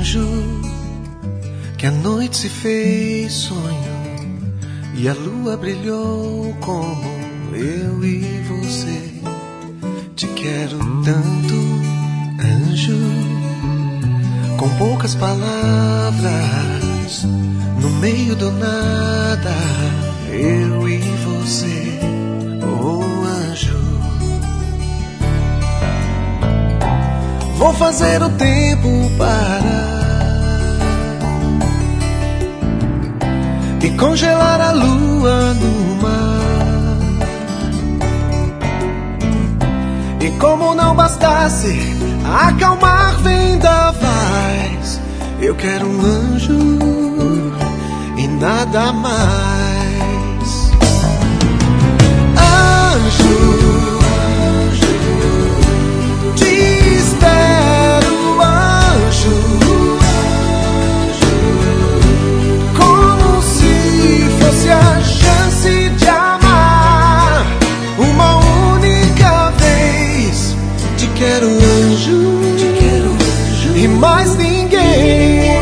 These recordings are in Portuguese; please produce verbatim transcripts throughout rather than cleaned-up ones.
anjo que a noite se fez sonho e a lua brilhou como eu e você. Te quero tanto, anjo, com poucas palavras, no meio do nada, eu e você, oh anjo. Vou fazer o tempo parar e congelar a lua no mar. E como não bastasse acalmar vendavais, eu quero um anjo e nada mais. Anjo, quero anjo, te quero anjo e mais ninguém.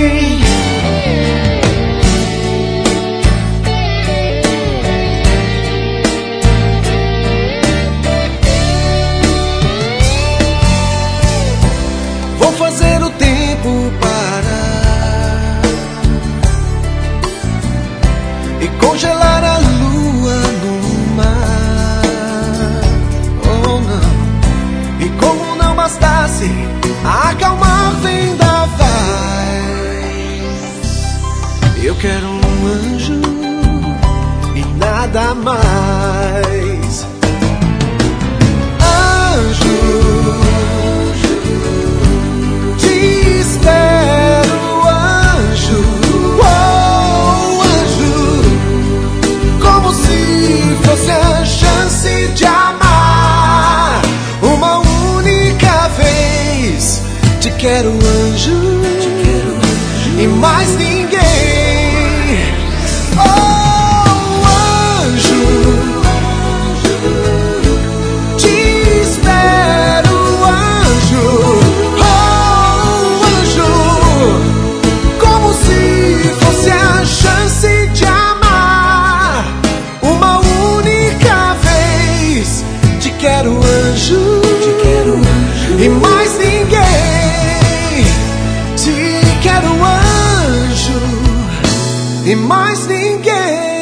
Vou fazer o tempo parar e congelar a lua no mar. Oh não. E como não bastasse acalmar vendavais, eu quero um anjo e nada mais. Anjo, te espero, anjo, oh anjo, como se fosse a chance de amar uma única vez. Te quero anjo, te quero anjo e mais ninguém. Oh anjo, te espero, anjo, oh anjo, como se fosse a chance de amar uma única vez. Te quero anjo, te quero anjo e mais ninguém. Te quero anjo e mais ninguém.